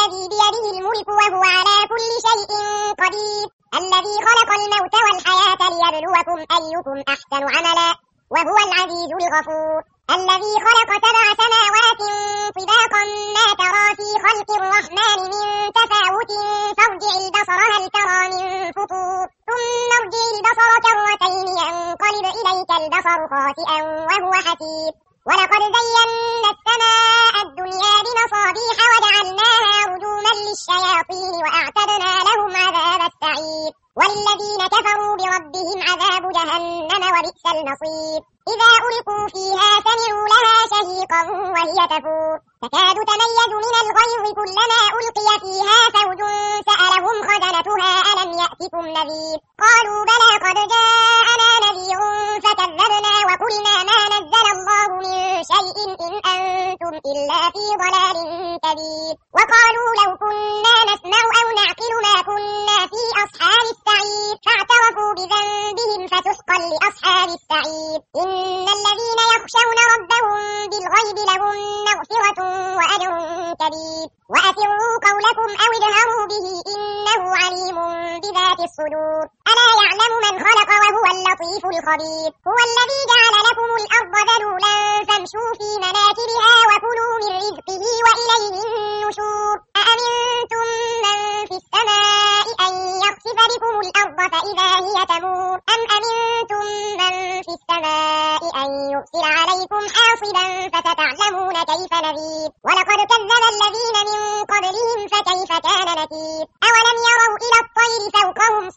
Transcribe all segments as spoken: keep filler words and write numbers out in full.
الذي بيده الملك وهو على كل شيء قدير الذي خلق الموت والحياة ليبلوكم أيكم أحسن عملا وهو العزيز الغفور الذي خلق سبع سماوات طباقا ما ترى في خلق الرحمن من تفاوت فارجع البصر هل ترى من فطور ثم ارجع البصر كرتين ينقلب إليك البصر خاسئا وهو حسير ولقد زينا السماء الدنيا بمصابيح وجعلناها رجوما للشياطين وأعتدنا لهم عذاب السعير وللذين كفروا بربهم عذاب جهنم وبئس المصير إذا ألقوا فيها سمعوا لها شهيقا وهي تفور تكاد تميز من الغيظ كلما ألقي فيها فوج سألهم خزنتها ألم يأتكم نذير قالوا بلى قد جاءنا نذير فكذبنا وقلنا ما نزل الله من شيء إن أنتم إلا في ضلال كبير وقالوا لو كنا نسمع أو نعقل ما كنا في أصحاب السعير فاعترفوا بذنبهم فسحقا لأصحاب السعير إن الذين يخشون ربهم بالغيب لهم مغفرة وأجر كبير وأسروا قولكم أو اجهروا به إنه عليم بذات الصدور ألا يعلم من خلق وهو اللطيف الخبير هو الذي جعل لكم الأرض ذلولا فامشوا في مناكبها وكلوا من رزقه وإليه النشور أأمنتم من في السماء أن يخسف بكم الأرض فإذا هي تمور أم أمنتم من في السماء أن يرسل عليكم حاصبا فستعلمون كيف نذير ولقد كذب الذين من قبلهم فكيف كان نكير أولم يروا إلى الطير فوقهم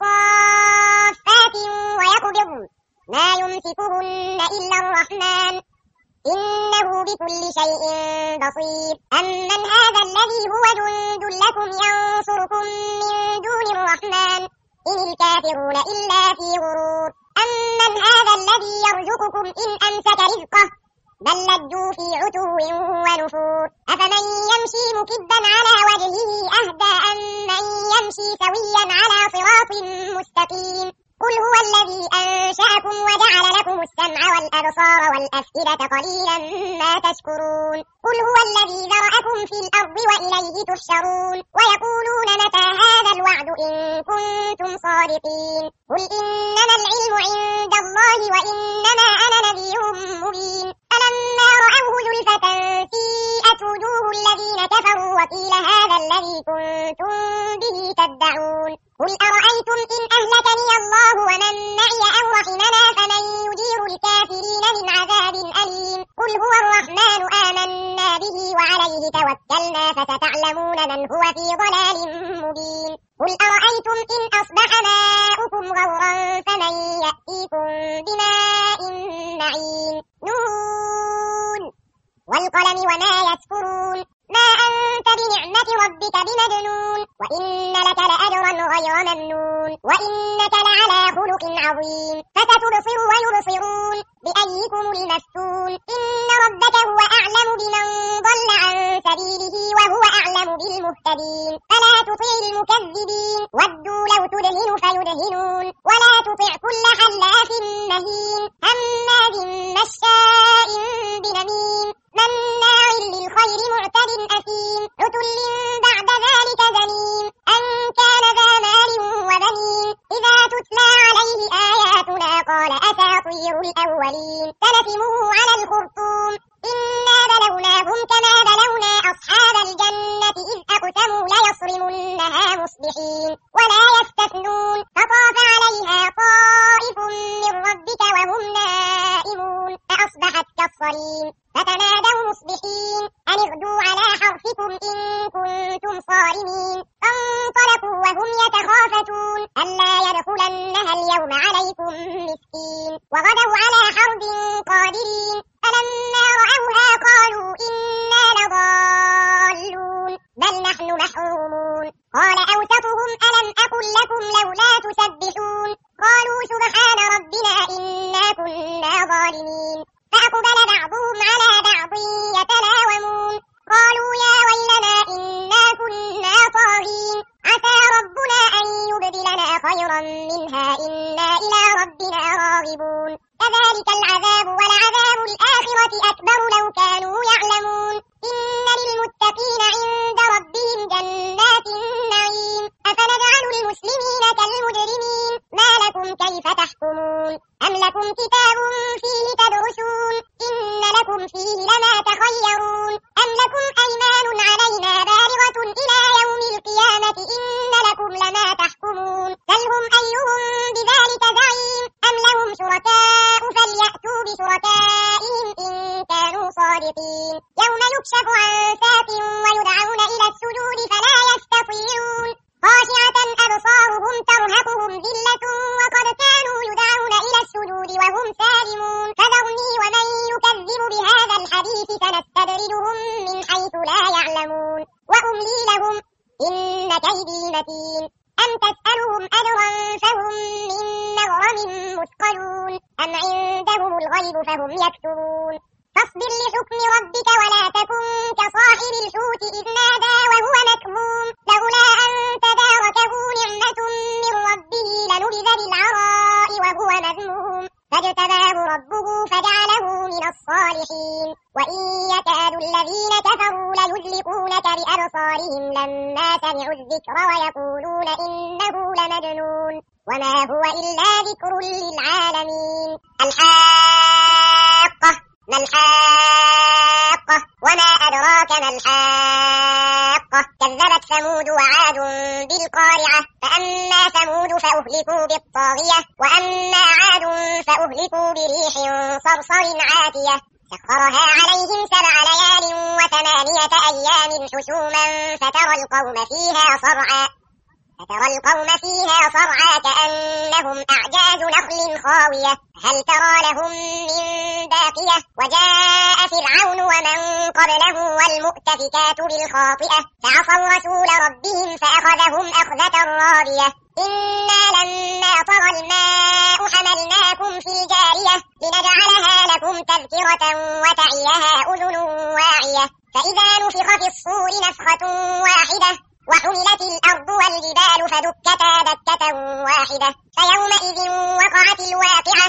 صافات ويقبضن ما يمسكهن إلا الرحمن إنه بكل شيء بصير أمن هذا الذي هو جند لكم ينصركم من دون الرحمن إن الكافرون إلا في غرور أمن هذا الذي يرزقكم إن أمسك رزقه بل لجوا في عتو ونفور أفمن يمشي مكبا على وجهه أهدى أم من يمشي سويا على صراط مستقيم قل هو الذي أنشأكم وجعل لكم السمع والأبصار والأفئدة قليلا ما تشكرون قل هو الذي ذرأكم في الأرض وإليه تحشرون ويقولون متى هذا الوعد إن كنتم صادقين قل إنما العلم عند الله وإنما أنا نذير مبين فلما رأوه زلفة سيئت وجوه الذين كفروا وقيل هذا الذي كنتم به تدعون قل أرأيتم إن أهلكني الله ومن معي أو رحمنا فمن يجير الكافرين من عذاب أليم قل هو الرحمن آمنا به وعليه توكلنا فستعلمون من هو في ضلال مبين قل أرأيتم إن أصبح ماؤكم غورا فمن يأتيكم بماء معين نون والقلم وما يسكرون ما أنت بنعمة ربك بمجنون وإن لك لأجرا غير ممنون وإنك لعلى خلق عظيم فستبصر ويبصرون بأيكم المفتون إن ربك هو أعلم بمن ضل عن سبيله وهو أعلم بالمهتدين فلا تطع المكذبين ودوا لو تدهن فيدهنون ولا تطع كل حلاف مهين هماز مشاء بنميم مناع للخير معتد أثيم عتل بعد ذلك زنيم أن كان ذا مال وبنين إذا تتلى عليه آياتنا قال أساطير الأولين سنسمه على الخرطوم إنا بلوناهم كما بلونا أصحاب الجنة إذ أقسموا ليصرمنها مصبحين ولا يستثنون فطاف عليها طائف من ربك وهم نائمون فأصبحت كالصريم فتنادوا مصبحين أن اغدوا على حرثكم إن كنتم صارمين فانطلقوا وهم يتخافتون ألا يدخلنها اليوم عليكم مسكين وغدوا على حرد قادرين فلما رأوها قالوا إنا لضالون بل نحن محرومون قال أوسطهم ألم أقل لكم لولا تسبحون قالوا سبحان ربنا إنا كنا ظالمين فأقبل بعضهم على بعض يتلاومون قالوا يا ويلنا إنا كنا طاغين عسى ربنا أن يبدلنا خيرا منها إنا إلى ربنا راغبون كذلك العذاب ولعذاب الآخرة أكبر لو كانوا يعلمون إن للمتقين عند ربهم جنات إن كيدي متين أم تسألهم أجرا فهم من مغرم مثقلون أم عندهم الغيب فهم يكتبون فاصبر لحكم ربك ولا تكن كصاحب الحوت إذ نادى وهو مكظوم لولا أن تداركه نعمة من ربه لنبذ بالعراء وهو مذموم فاجتباه ربه فجعله من الصالحين وإن يكاد الذين كفروا ليزلقونك بأبصارهم لما سمعوا الذكر ويقولون إنه لمجنون وما هو إلا ذكر للعالمين الحاقة ما الحاقة وما أدراك ما الحاقة كذبت ثمود وعاد بالقارعة فأما ثمود فأهلكوا بالطاغية وأما عاد فأهلكوا بريح صرصر عاتية سخرها عليهم سبع ليال وثمانية أيام حسوما فترى القوم فيها صرعا فترى القوم فيها صرعا كأنهم أعجاز نخل خاوية هل ترى لهم من باقية وجاء فرعون ومن قبله والمؤتفكات بالخاطئة فعصوا رسول ربهم فأخذهم أخذة رابية إنا لما طغى الماء حملناكم في الجارية لنجعلها لكم تذكرة وتعيها أذن واعية فإذا نفخ في الصور نفخة واحدة وحملت الأرض والجبال فدكتا دكة واحدة فيومئذ وقعت الواقعة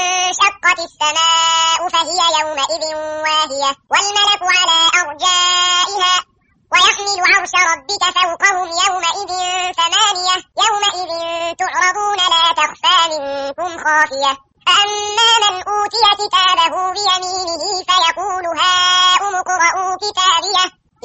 وانشقت السماء فهي يومئذ واهية والملك على أرجائها ويحمل عرش ربك فوقهم يومئذ ثمانية يومئذ تعرضون لا تخفى منكم خافية فأما من أوتي كتابه بيمينه فيقول هاؤم اقرءوا كتابيه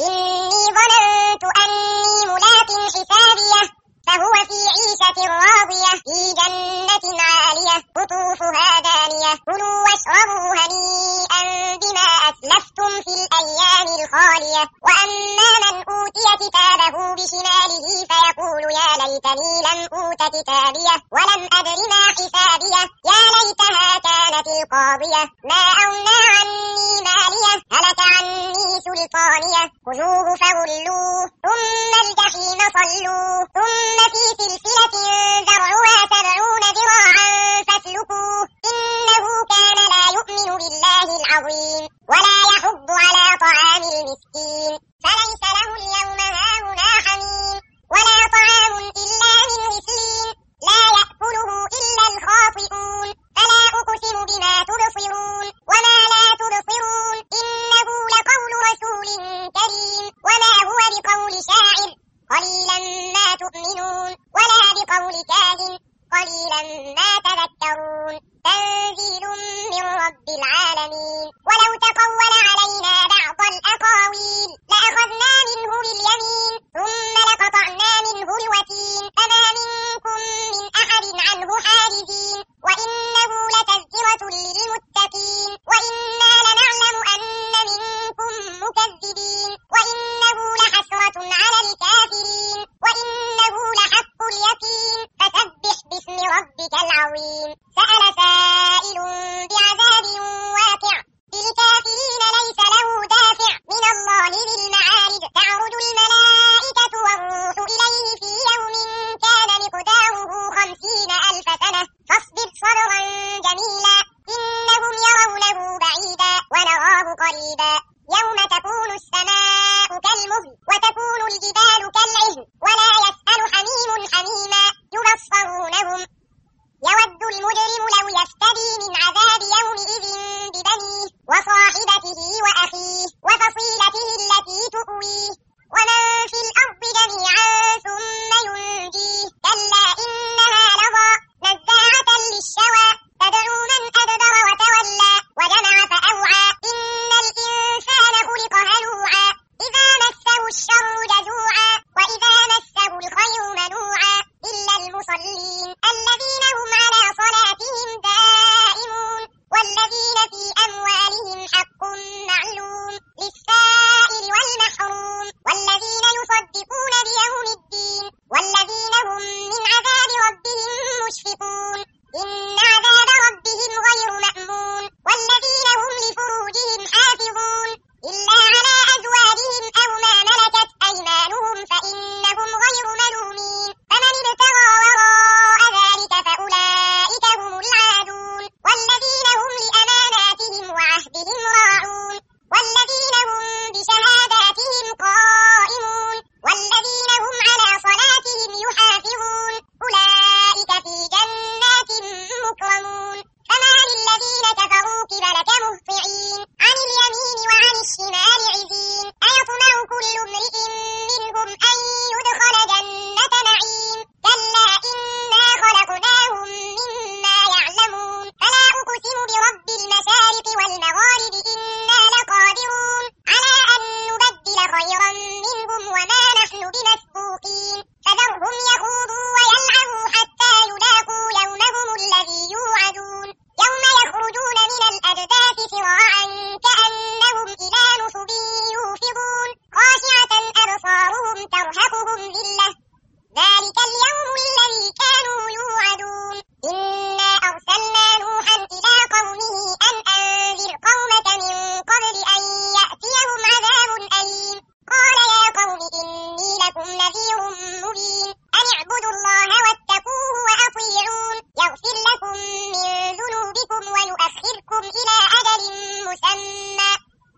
إني ظننت أني ملاق حسابيه فهو في عيشة راضية في جنة عالية قطوفها دانية كلوا واشربوا هنيئا بما أسلفتم في الأيام الخالية وأما من أوتي كتابه بشماله فيقول يا ليتني لم أوت كتابيه ولم أدر ما حسابيه يا ليتها كانت القاضية ما أغنى عني مالية هلك عني سلطانية خذوه فغلوه ثم الجحيم صلوه ثم في سلسلة ذرعها سبعون ذراعا فاسلكوه إنه كان لا يؤمن بالله العظيم ولا يحض على طعام المسكين فليس له اليوم هاهنا حميم ولا طعام إلا من غسلين لا يأكله إلا الخاطئون فلا أقسم بما تبصرون وما لا تبصرون إنه لقول رسول كريم وما هو بقول شاعر قليلا ما تؤمنون ولا بقول كاهن قليلا ما تذكرون تنزيل من رب العالمين ولو تقول علينا بعض الأقاويل لأخذنا منه باليمين ثم لقطعنا منه الوتين فما منكم من أحد عنه حاجزين وإنه لتذكرة للمتقين وإنا لنعلم أن منكم مكذبين وإنه لحسرة على الكافرين وإنه لحق اليقين فسبح باسم ربك العظيم نذير مبين أن اعبدوا الله واتقوه وأطيعون يغفر لكم من ذنوبكم ويؤخركم إلى أجل مسمى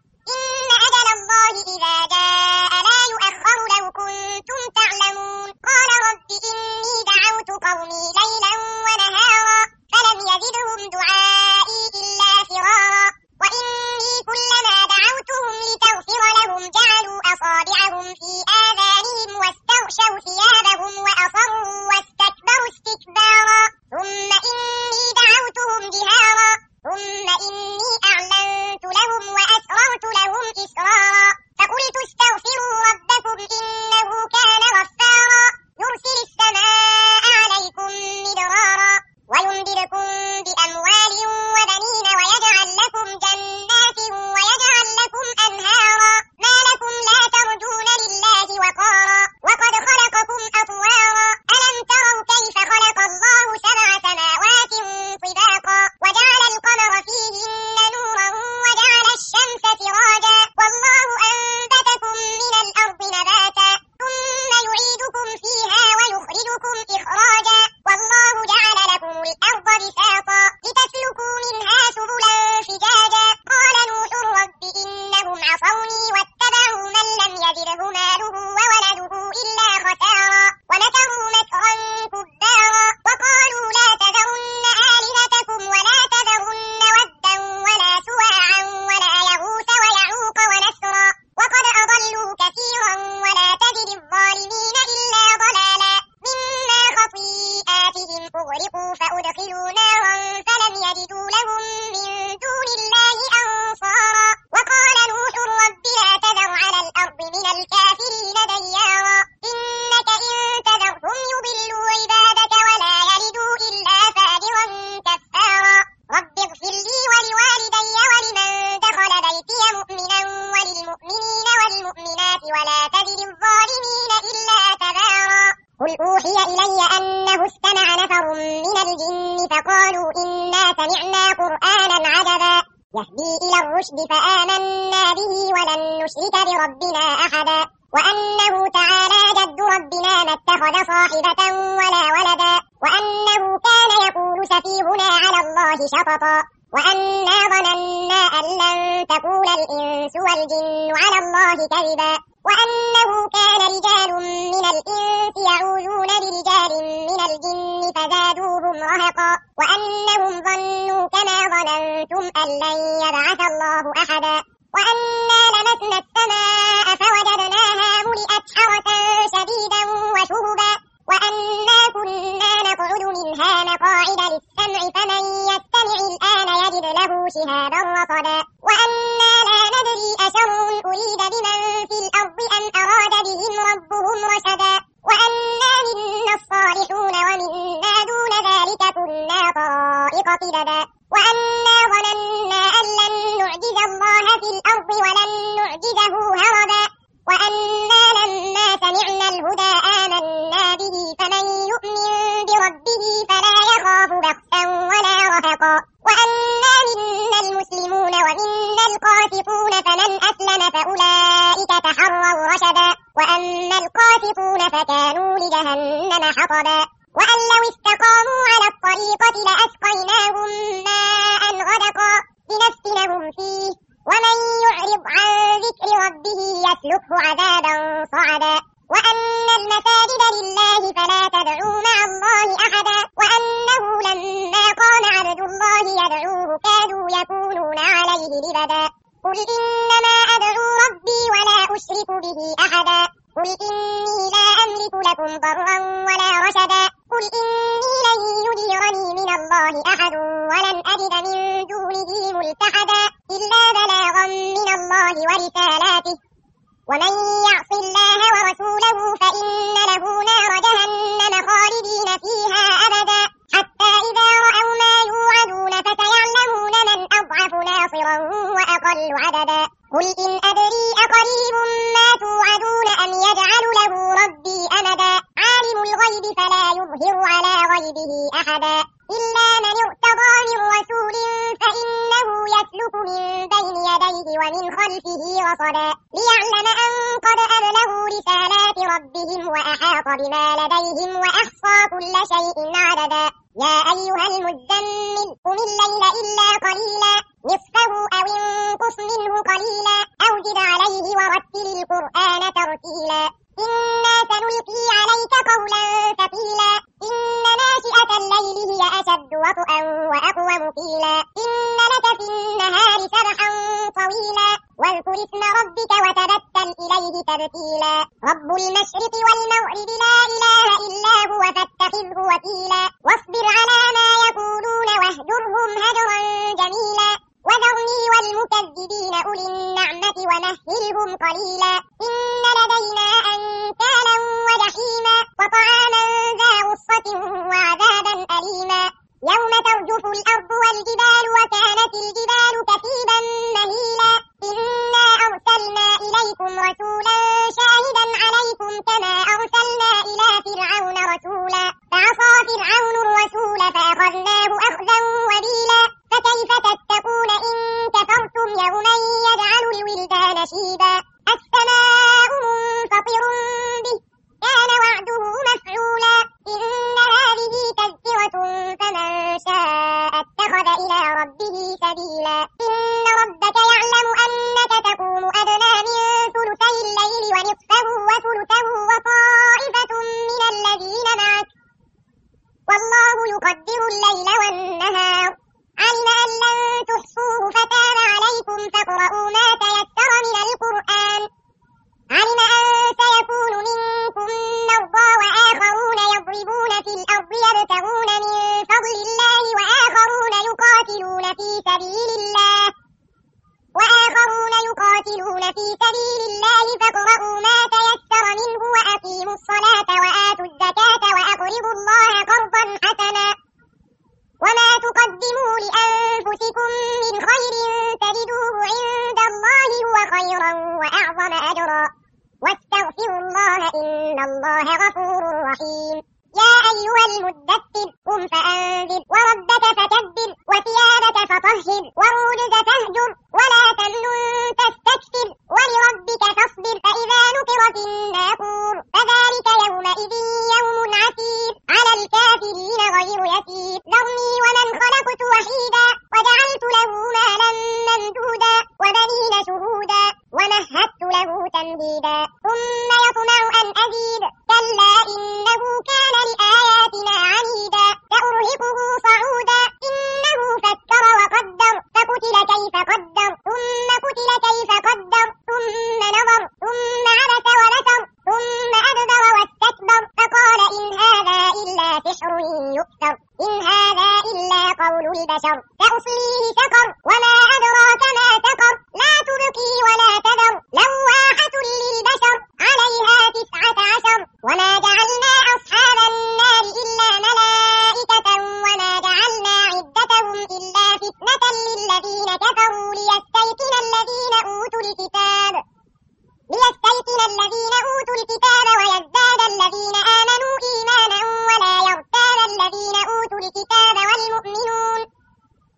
إن أجل الله إذا جاء لا يؤخر لو كنتم تعلمون قال رب إني دعوت قومي ليلا ونهارا فلم يزدهم دعائي إلا فرارا وإني كلما دعوتهم لتغفر لهم جعلوا أصابعهم في آذانهم واستغشوا ثيابهم وأصروا واستكبروا استكبارا ثم إني دعوتهم جهارا ثم إني أعلنت لهم وأسررت لهم إسرارا فقلت استغفروا ربكم إنه كان غفارا يرسل السماء عليكم مدرارا ويمددكم بأموال وبنين ويجعل لكم جنات ويجعل لكم أنهارا ما لكم لا ترجون لله وقارا وقد خلقكم أطوارا ألم تروا كيف خلق الله سبع سماوات طباقا وجعل القمر فيهن نورا وجعل الشمس سراجا والله أنبتكم من الأرض نباتا ثم يعيدكم فيها ويخرجكم إخراجا والله جعل لكم الأرض بساطا لتسلكوا منها سبلا فجاجا قال نوح رب إنهم عصوني واتبعوا من لم يزده ماله وولده إلا خسارا ومكروا مكرا كبارا وقالوا لا تذرن آلهتكم ولا تذرن ودا ولا سواعا ولا يغوث ويعوق ونسرا وقد أضلوا كثيرا ولا تزد الظالمين إلا ضلالا مما خطيئاتهم أغرقوا فأدخلوا نارا فلم يجدوا لهم من دون الله أنصارا وقال نوح رب لا تذر على الأرض من الكافرين ديارا إنك إن تذرهم يضلوا عبادك ولا يلدوا إلا فاجرا كفارا رب اغفر لي ولوالدي ولمن دخل بيتي مؤمنا وللمؤمنين والمؤمنات ولا تزد الظالمين إلا تبارا قل أوحي إلي أنه استمع نفر من الجن فقالوا إنا سمعنا قرآنا عجبا يهدي إلى الرشد فآمنا به ولن نشرك بربنا أحدا وأنه تعالى جد ربنا ما اتخذ صاحبة ولا ولدا وأنه كان يقول سفيهنا على الله شططا وأنا ظننا أن لن تقول الإنس والجن على الله كذبا وأنه كان رجال من الإنس يعوذون برجال من الجن فزادوهم رهقا وأنهم ظنوا كما ظننتم أن لن يبعث الله أحدا وأنا لمسنا السماء فوجدناها ملئت حرسا شديدا وشهبا وأنا كنا نقعد منها مقاعد للسمع فمن يستمع الآن يجد له شهابا رصدا وأنا لا ندري أشر أريد بمن في الأرض أم أراد بهم ربهم رشدا وأنا منا الصالحون ومنا دون ذلك كنا طرائق قددا وأنا ظننا أن لن نعجز الله في الأرض ولن نعجزه هربا وأنا لما سمعنا الهدى آمنا به فمن يؤمن بربه فلا يخاف بخسا ولا رهقا وأنا منا المسلمون ومنا القاسطون فمن أسلم فأولئك تحروا رشدا وأما القاسطون فكانوا لجهنم حطبا وأن لو استقاموا على الطريقة لأسقيناهم ماء غدقا لنفتنهم فيه ومن يعرض عن ذكر ربه يسلكه عذابا صعدا وأن المساجد لله فلا تدعوا مع الله أحدا وأنه لما قام عبد الله يدعوه كادوا يكونون عليه لبدا قل إنما أدعو ربي ولا أشرك به أحدا قل إني لا أملك لكم ضرا ولا رشدا قل إني لن يجيرني من الله أحد ولن أجد من دونه ملتحدا إلا بلاغا من الله ورسالاته ومن يعص الله ورسوله فإن له نار جهنم خالدين فيها أبدا حتى إذا رأوا ما يوعدون فسيعلمون من أضعف ناصرا وأقل عددا قل إن أدري أقريب ما توعدون أم يجعل له ربي أمدا عالم الغيب فلا يظهر على غيبه أحدا إلا من ارتضى من رسول فإنه يسلك من بين يديه ومن خلفه رصدا ليعلم أن قد أبلغوا رسالات ربه ربهم وأحاط بما لديهم وأحصى كل شيء عددا. يا أيها المزمل قم الليل إلا قليلا نصفه أو انقص منه قليلا أو زد عليه ورتل القرآن ترتيلا. إنا سنلقي عليك قولا ثقيلا. إن ناشئة الليل هي أشد وطئا وأقوم قيلا. إن لك في النهار سبحا طويلا واذكر اسم ربك وتبتل إليه تبتيلا. رب المشرق والمغرب لا إله إلا هو فاتخذه وكيلا. واصبر على ما يقولون واهجرهم هجرا جميلا. وذرني والمكذبين أولي النعمة ومهلهم قليلا. إن لدينا أنكالا وجحيما وطعاما ذا غصة وعذابا أليما. يوم ترجف الأرض والجبال وكانت الجبال كثيبا مهيلا. إنا أرسلنا إليكم رسولا شاهدا عليكم كما أرسلنا إلى فرعون رسولا فعصى فرعون الرسول فأخذناه أخذا وبيلا. فكيف تتقون إن كفرتم يوما يجعل الولدان شيبا. السماء منفطر به كان وعده مفعولا. إن هذه تذكرة فمن شاء اتخذ إلى ربه سبيلا. إن ربك يعلم أنك تقوم أدنى من ثلثي الليل ونصفه وثلثه وطائفة من الذين معك والله يقدر الليل والنهار. علم أن لن تحصوه فتاب عليكم فاقرؤوا ما تيسر من القرآن. علم أن سيكون منكم مرضى وآخرون يضربون في الأرض يبتغون من فضل الله وآخرون يقاتلون في سبيل الله وآخرون يقاتلون في سبيل الله فاقرؤوا ما تيسر منه وأقيموا الصلاة وآتوا الزكاة وأقرضوا الله قرضا حسنا. وما تقدموا لأنفسكم من خير تجدوه عند الله هو خيرا وأعظم أجرا واستغفروا الله إن الله غفور رحيم. يا أيها المدثر قم فأنذر وربك فكبر وثيابك فطهر والرجز فاهجر ولا تمنن تستكثر ولربك فاصبر فإذا نقر في الناقور فذلك يومئذ يوم عسير على الكافرين غير يسير. ذرني ومن خلقت وحيدا وجعلت له مالا ممدودا وبنين شهودا ومهدت له تمهيدا ثم يطمع أن أزيد كلا إنه كان لآياتنا عنيدا سأرهقه صعودا. إنه فكر وقدر فقتل كيف قدر ثم قتل كيف قدر ثم نظر ثم عبس ونثر ثم أدبر واستكبر فقال إن هذا إلا سحر يؤثر إن هذا إلا قول البشر سأصليه سقر وما أدراك ما سقر لا تبقي ولا تذر لواحة للبشر عليها تسعة عشر. وما جعلنا أصحاب النار إلا ملائكة وما جعلنا عدتهم إلا فتنة للذين كفروا ليستيقن الذين أوتوا الكتاب ليستيقن الذين أوتوا الكتاب ويزداد الذين آمنوا إيمانا ولا يرتاب الذين أوتوا الكتاب والمؤمنون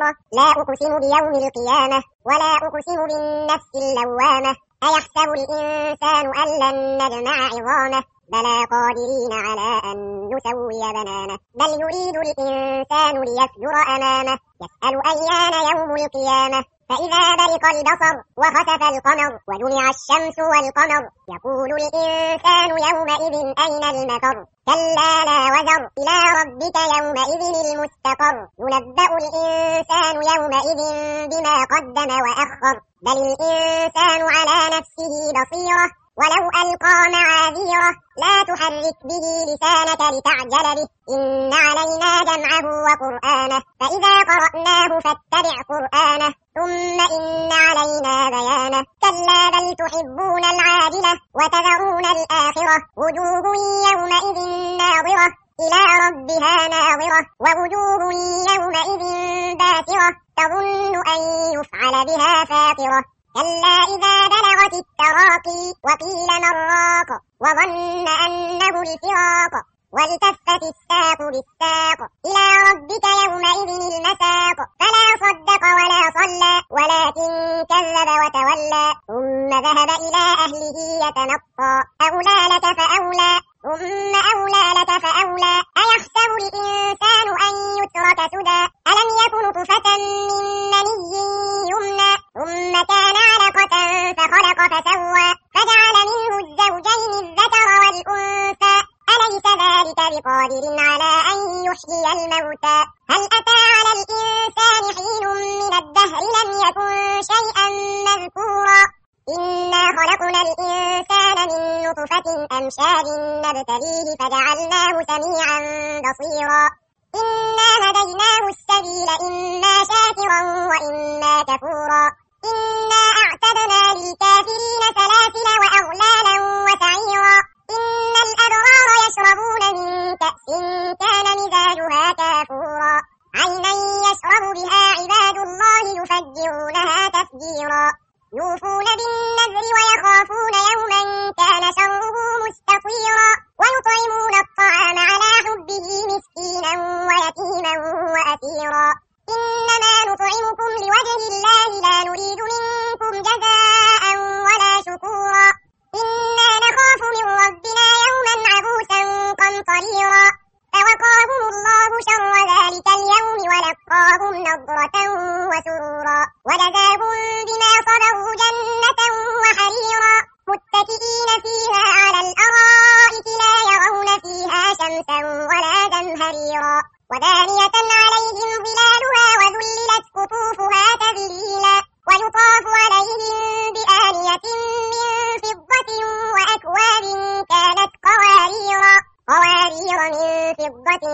الآخرة لا أقسم بيوم القيامة ولا أقسم بالنفس اللوامة أيحسب الإنسان أن لن نجمع عظامه بلى قادرين على أن نسوي بنانه بل يريد الإنسان ليفجر أمامه يسأل أيان يوم القيامة فإذا برق البصر وخسف القمر وجمع الشمس والقمر يقول الإنسان يومئذ أين المفر كلا لا وزر إلى ربك يومئذ المستقر ينبأ الإنسان يومئذ بما قدم وأخر بل الإنسان على نفسه بصيرة ولو ألقى معاذيره لا تحرك به لسانك لتعجل به إن علينا جمعه وقرآنه فإذا قرأناه فاتبع قرآنه ثم إن علينا بيانه كلا بل تحبون العاجلة وتذرون الآخرة وجوه يومئذ ناظرة إلى ربها ناظرة ووجوه يومئذ باسرة تظن أن يفعل بها فاقرة كلا إذا بلغت التراقي وقيل من راق وظن أنه الفراق والتفت الساق بالساق إلى ربك يومئذ المساق فلا صدق ولا صلى ولكن كذب وتولى ثم ذهب إلى أهله يتمطى أولى لك فأولى ثم أولى لك فأولى أيحسب الإنسان أن يترك سدى ألم يكن نطفة من مني يمنى ثم كان علقة فخلق فسوى فجعل منه الزوجين الذكر والأنثى أليس ذلك بقادر على أن يحيي الموتى هل أتى على الإنسان حين من الدهر لم يكن شيئا مذكورا إنا خلقنا الإنسان من نطفة أمشاج نبتليه فجعلناه سميعا بصيرا إنا هديناه السبيل إما شاكرا وإما كفورا إنا أعتدنا للكافرين سلاسل وأغلالا وسعيرا إن الأبرار يشربون من كأس كان مزاجها كافورا عينا يشرب بها عباد الله يفجرونها تفجيرا يوفون بالنذر ويخافون يوما كان شره مستطيرا ويطعمون الطعام على حبه مسكينا ويتيما وأسيرا إنما نطعمكم لوجه الله لا نريد منكم جزاء ولا شكورا إنا نخاف من ربنا يوما عبوسا قمطريرا فوقاهم الله شر ذلك اليوم ولقاهم نضرة وسرورا وجزاهم بما صبروا جنة وحريرا متكئين فيها على الأرائك لا يرون فيها شمسا ولا زمهريرا ودانية عليهم ظلالها وذللت قطوفها تذليلا ويطاف عليهم بآنية من فضة وأكواب كانت قواريرا قوارير من فضة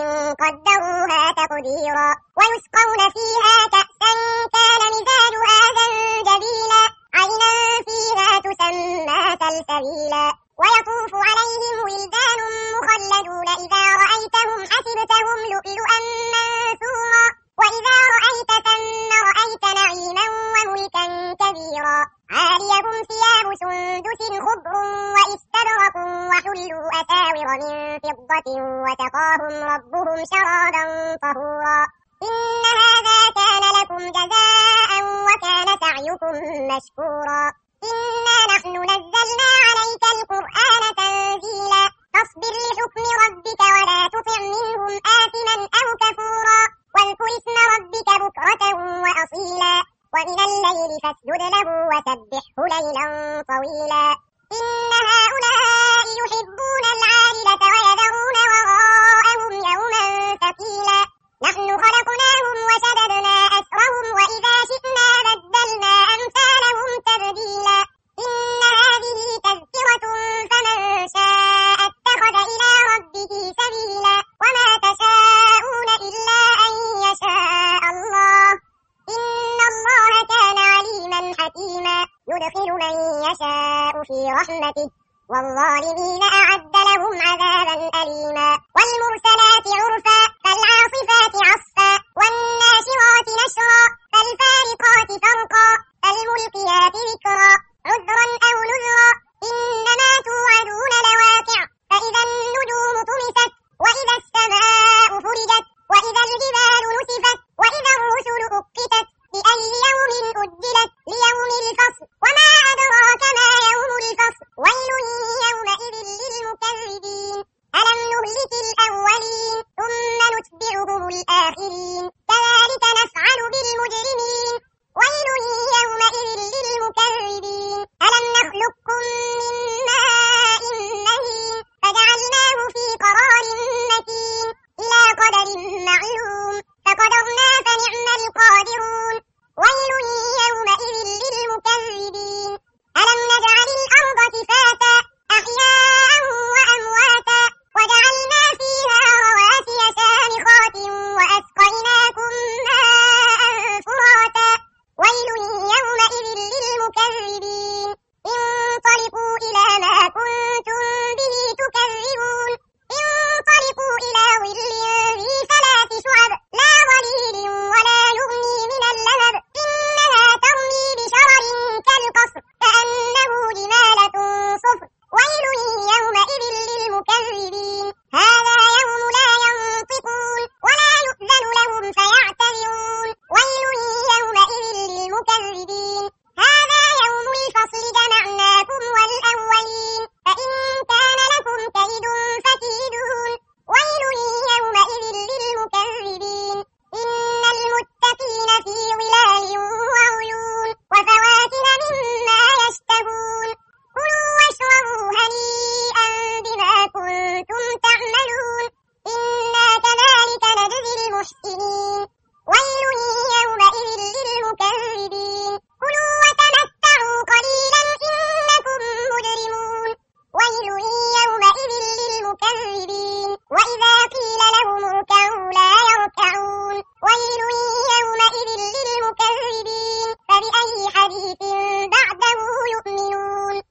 قدروها تقديرا ويسقون فيها كأسا كان مزاجها زنجبيلا عينا فيها تسمى سلسبيلا ويطوف عليهم ولدان مخلدون إذا رأيتهم حسبتهم لؤلؤا منثورا وإذا رأيت ثم رأيت نعيما وملكا كبيرا عاليهم ثياب سندس خضر وإستبرق وحلوا أساور من فضة وسقاهم ربهم شرابا طهورا إن هذا كان لكم جزاء وكان سعيكم مشكورا إنا نحن نزلنا عليك القرآن تنزيلا